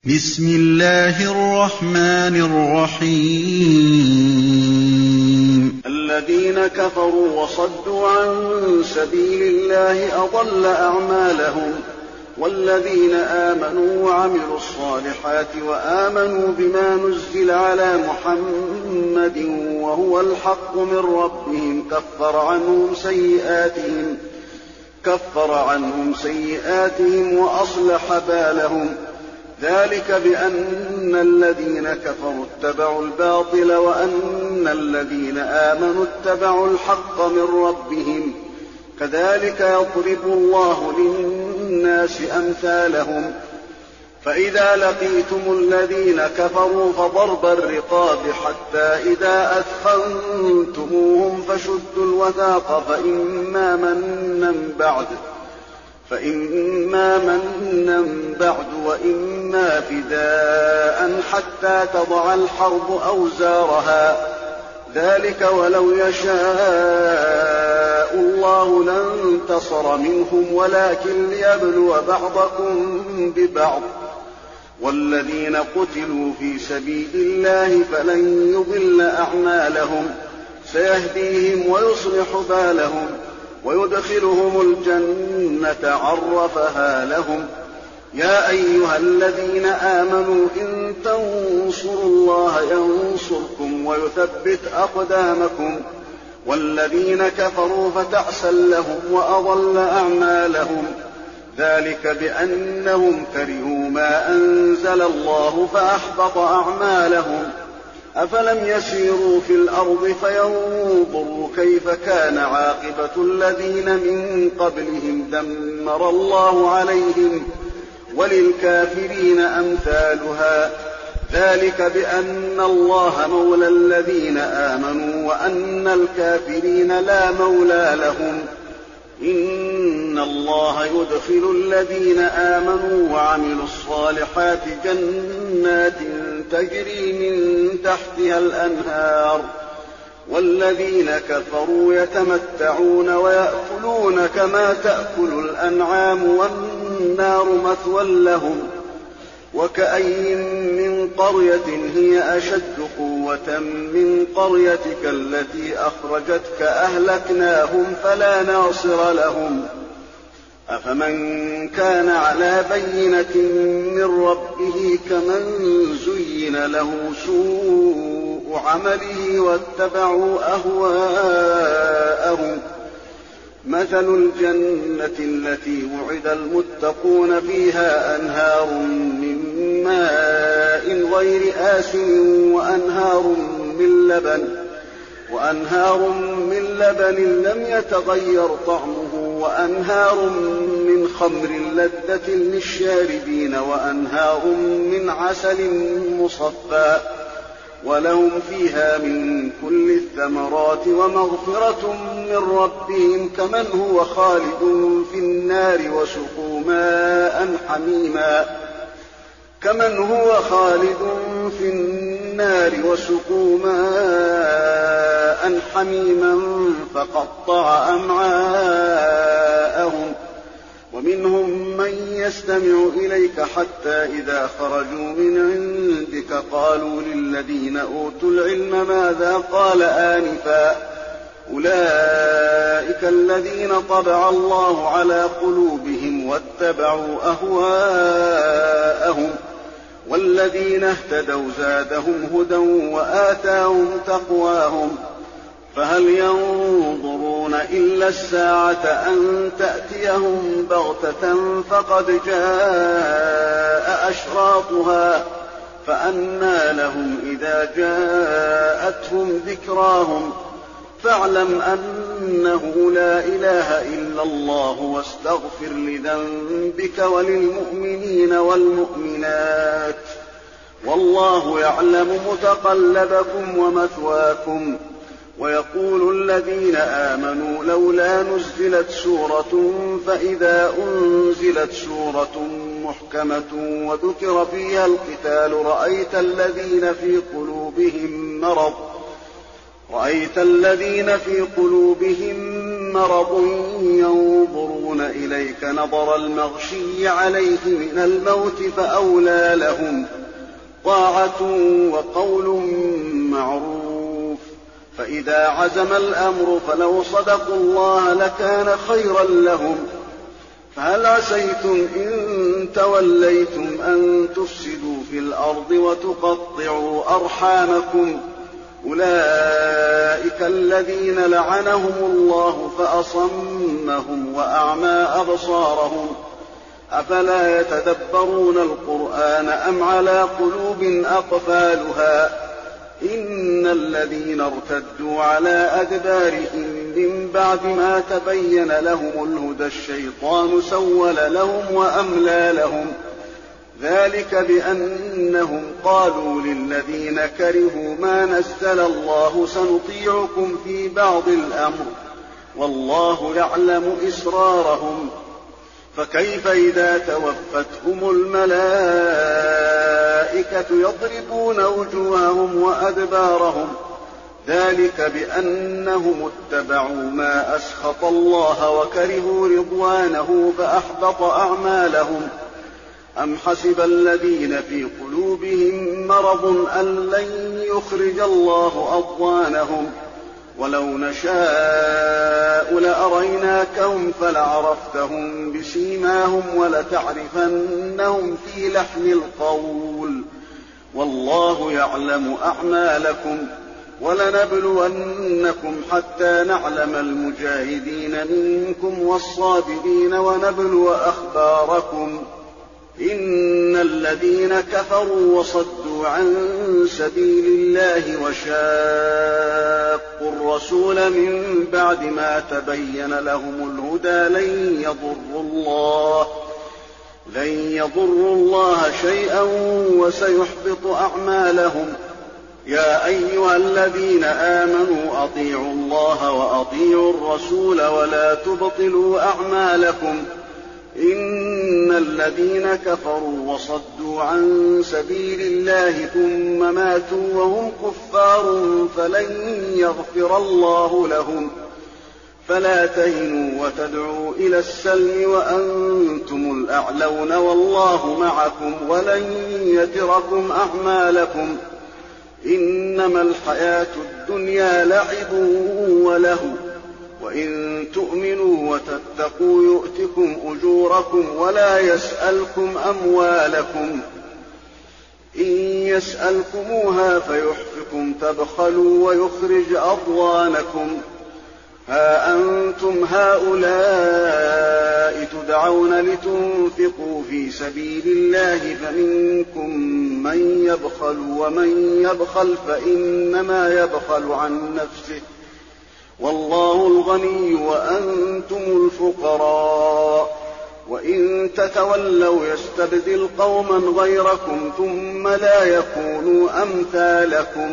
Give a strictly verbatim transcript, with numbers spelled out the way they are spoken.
بسم الله الرحمن الرحيم الذين كفروا وصدوا عن سبيل الله أضل أعمالهم والذين آمنوا وعملوا الصالحات وآمنوا بما نزل على محمد وهو الحق من ربهم كفر عنهم سيئاتهم كفر عنهم سيئاتهم وأصلح بالهم ذلك بأن الذين كفروا اتبعوا الباطل وأن الذين آمنوا اتبعوا الحق من ربهم كذلك يضرب الله للناس أمثالهم فإذا لقيتم الذين كفروا فضرب الرقاب حتى إذا أثخنتموهم فشدوا الوثاق فإما منا بعد فإما منا بعد وإما فداء حتى تضع الحرب أوزارها ذلك ولو يشاء الله لانتصر منهم ولكن ليبلو بعضكم ببعض والذين قتلوا في سبيل الله فلن يضل أعمالهم سيهديهم ويصلح بالهم ويدخلهم الجنة عرفها لهم يا أيها الذين آمنوا إن تنصروا الله ينصركم ويثبت أقدامكم والذين كفروا فتعسا لهم وأضل أعمالهم ذلك بأنهم كرهوا ما أنزل الله فأحبط أعمالهم أفلم يسيروا في الأرض فينظروا كيف كان عاقبة الذين من قبلهم دمر الله عليهم وللكافرين أمثالها ذلك بأن الله مولى الذين آمنوا وأن الكافرين لا مولى لهم إن الله يدخل الذين آمنوا وعملوا الصالحات جنات تجري من تحتها الأنهار والذين كفروا يتمتعون ويأكلون كما تأكل الأنعام والنار مثوى لهم وكأين من قرية هي أشد قوة من قريتك التي أخرجتك أهلكناهم فلا ناصر لهم أفمن كان على بينة من ربه كمن زين له سوء عمله واتبعوا أهواءهم مثل الجنة التي وعد المتقون فيها أنهار من ماء غير آسن وأنهار من لبن وأنهار من لبن لم يتغير طعمه وأنهار من خمر لذة للشاربين وأنهار من عسل مصفى ولهم فيها من كل الثمرات ومغفرة من ربهم كمن هو خالد في النار وسقوا ماء حميما كمن هو خالد في النار وسقوا ماء حميما فقطع أمعاءهم ومنهم من يستمع إليك حتى إذا خرجوا من عندك قالوا للذين أوتوا العلم ماذا قال آنفا أولئك الذين طبع الله على قلوبهم واتبعوا أهواءهم والذين اهتدوا زادهم هدى وآتاهم تقواهم فهل ينظرون إلا الساعة أن تأتيهم بغتة فقد جاء أشراطها فأنى لهم إذا جاءتهم ذكراهم فاعلم أنه لا إله إلا الله واستغفر لذنبك وللمؤمنين والمؤمنات والله يعلم متقلبكم ومثواكم ويقول الذين آمنوا لولا نزلت سورة فإذا أنزلت سورة محكمة وذكر فيها القتال رأيت الذين في قلوبهم مرض رأيت الذين في قلوبهم مرض ينظرون إليك نظر المغشي عليه من الموت فأولى لهم طاعة وقول معروف. فإذا عزم الأمر فلو صدقوا الله لكان خيرا لهم. فهل عسيتم إن توليتم أن تفسدوا في الأرض وتقطعوا أرحامكم؟ أولئك الذين لعنهم الله فأصمهم وأعمى أبصارهم. أفلا يتدبرون القرآن أم على قلوب أقفالها؟ إن الذين ارتدوا على أدبارهم من بعد ما تبين لهم الهدى الشيطان سول لهم وأملى لهم. ذلك بأنهم قالوا للذين كرهوا ما نزل الله سنطيعكم في بعض الأمر والله يعلم إسرارهم. فكيف إذا توفتهم الملائكة يضربون وجوههم وأدبارهم؟ ذلك بأنهم اتبعوا ما أسخط الله وكرهوا رضوانه فأحبط أعمالهم. أم حسب الذين في قلوبهم مرض أن لن يخرج الله أضغانهم؟ ولو نشاء لأريناكهم فلعرفتهم بسيماهم ولتعرفنهم في لحن القول والله يعلم أعمالكم. ولنبلونكم حتى نعلم المجاهدين منكم والصابرين ونبلو أخباركم. إن الذين كفروا وصدوا عن سبيل الله وشاقوا الرسول من بعد ما تبين لهم الهدى لن يضروا الله لن يضروا الله شيئا وسيحبط أعمالهم. يا أيها الذين آمنوا أطيعوا الله وأطيعوا الرسول ولا تبطلوا أعمالكم. إن الذين كفروا وصدوا عن سبيل الله ثم ماتوا وهم كفار فلن يغفر الله لهم. فلا تهنوا وتدعوا إلى السلم وأنتم الأعلون والله معكم ولن يتركم أعمالكم. إنما الحياة الدنيا لعب ولهو وإن تؤمنوا وتتقوا يؤتكم أجوركم ولا يسألكم أموالكم. إن يسألكموها فيحفكم تبخلوا ويخرج أضغانكم. ها أنتم هؤلاء تدعون لتنفقوا في سبيل الله فمنكم من يبخل ومن يبخل فإنما يبخل عن نفسه والله الغني وأنتم الفقراء. وإن تتولوا يستبدل قوما غيركم ثم لا يكونوا أمثالكم.